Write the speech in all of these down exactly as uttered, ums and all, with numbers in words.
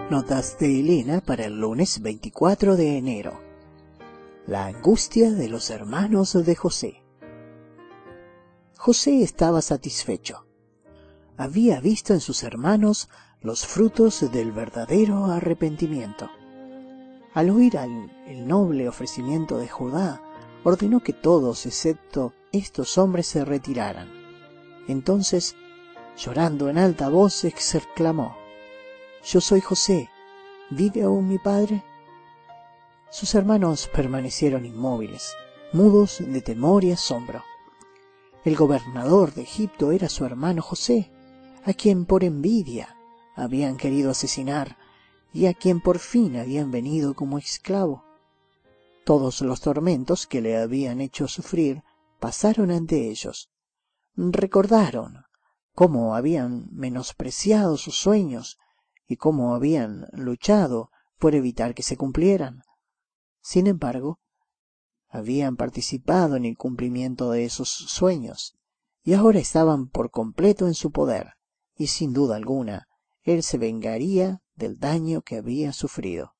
Notas de Elena para el lunes veinticuatro de enero. La angustia de los hermanos de José. José estaba satisfecho. Había visto en sus hermanos los frutos del verdadero arrepentimiento. Al oír al, el noble ofrecimiento de Judá, ordenó que todos, excepto estos hombres, se retiraran. Entonces, llorando en alta voz, exclamó: «Yo soy José, ¿vive aún mi padre?». Sus hermanos permanecieron inmóviles, mudos de temor y asombro. El gobernador de Egipto era su hermano José, a quien por envidia habían querido asesinar y a quien por fin habían venido como esclavo. Todos los tormentos que le habían hecho sufrir pasaron ante ellos. Recordaron cómo habían menospreciado sus sueños y cómo habían luchado por evitar que se cumplieran. Sin embargo, habían participado en el cumplimiento de esos sueños, y ahora estaban por completo en su poder, y sin duda alguna, él se vengaría del daño que había sufrido.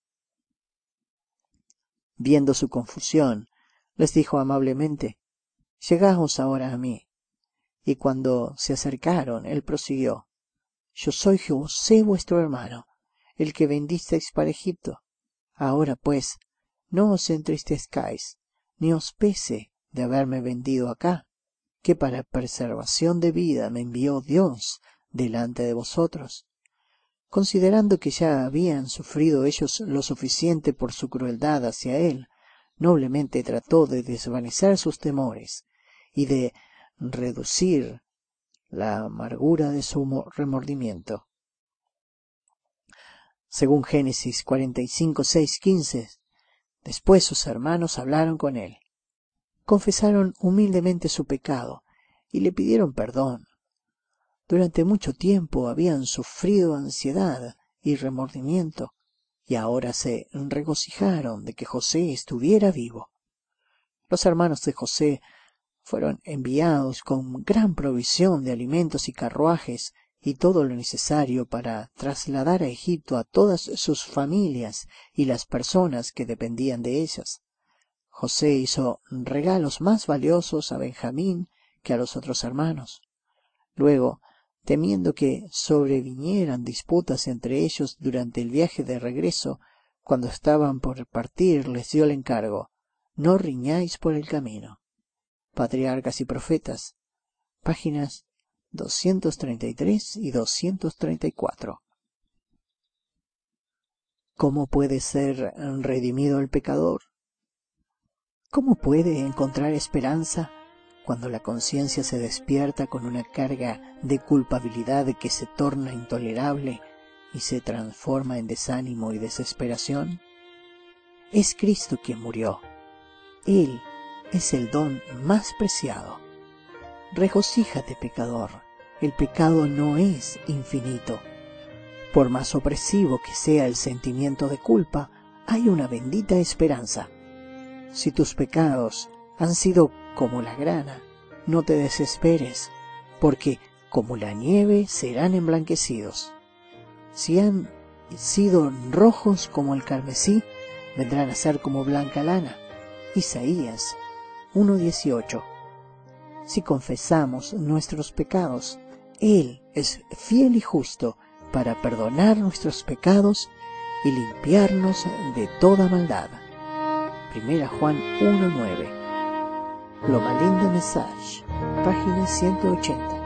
Viendo su confusión, les dijo amablemente: «Llegaos ahora a mí». Y cuando se acercaron, él prosiguió: «Yo soy José vuestro hermano, el que vendisteis para Egipto. Ahora pues, no os entristezcáis, ni os pese de haberme vendido acá, que para preservación de vida me envió Dios delante de vosotros». Considerando que ya habían sufrido ellos lo suficiente por su crueldad hacia él, noblemente trató de desvanecer sus temores y de reducir la amargura de su remordimiento. Según Génesis cuarenta y cinco, seis, quince, después sus hermanos hablaron con él, confesaron humildemente su pecado y le pidieron perdón. Durante mucho tiempo habían sufrido ansiedad y remordimiento, y ahora se regocijaron de que José estuviera vivo. Los hermanos de José fueron enviados con gran provisión de alimentos y carruajes y todo lo necesario para trasladar a Egipto a todas sus familias y las personas que dependían de ellas. José hizo regalos más valiosos a Benjamín que a los otros hermanos. Luego, temiendo que sobrevinieran disputas entre ellos durante el viaje de regreso, cuando estaban por partir les dio el encargo: «No riñáis por el camino». Patriarcas y Profetas, páginas doscientos treinta y tres y doscientos treinta y cuatro. ¿Cómo puede ser redimido el pecador? ¿Cómo puede encontrar esperanza cuando la conciencia se despierta con una carga de culpabilidad que se torna intolerable y se transforma en desánimo y desesperación? Es Cristo quien murió. Él es el don más preciado. Regocíjate, pecador. El pecado no es infinito. Por más opresivo que sea el sentimiento de culpa, hay una bendita esperanza. Si tus pecados han sido como la grana, no te desesperes, porque como la nieve serán emblanquecidos. Si han sido rojos como el carmesí, vendrán a ser como blanca lana. Isaías uno dieciocho. Si confesamos nuestros pecados, Él es fiel y justo para perdonar nuestros pecados y limpiarnos de toda maldad. Primera Juan uno nueve. Loma Linda Message, página ciento ochenta.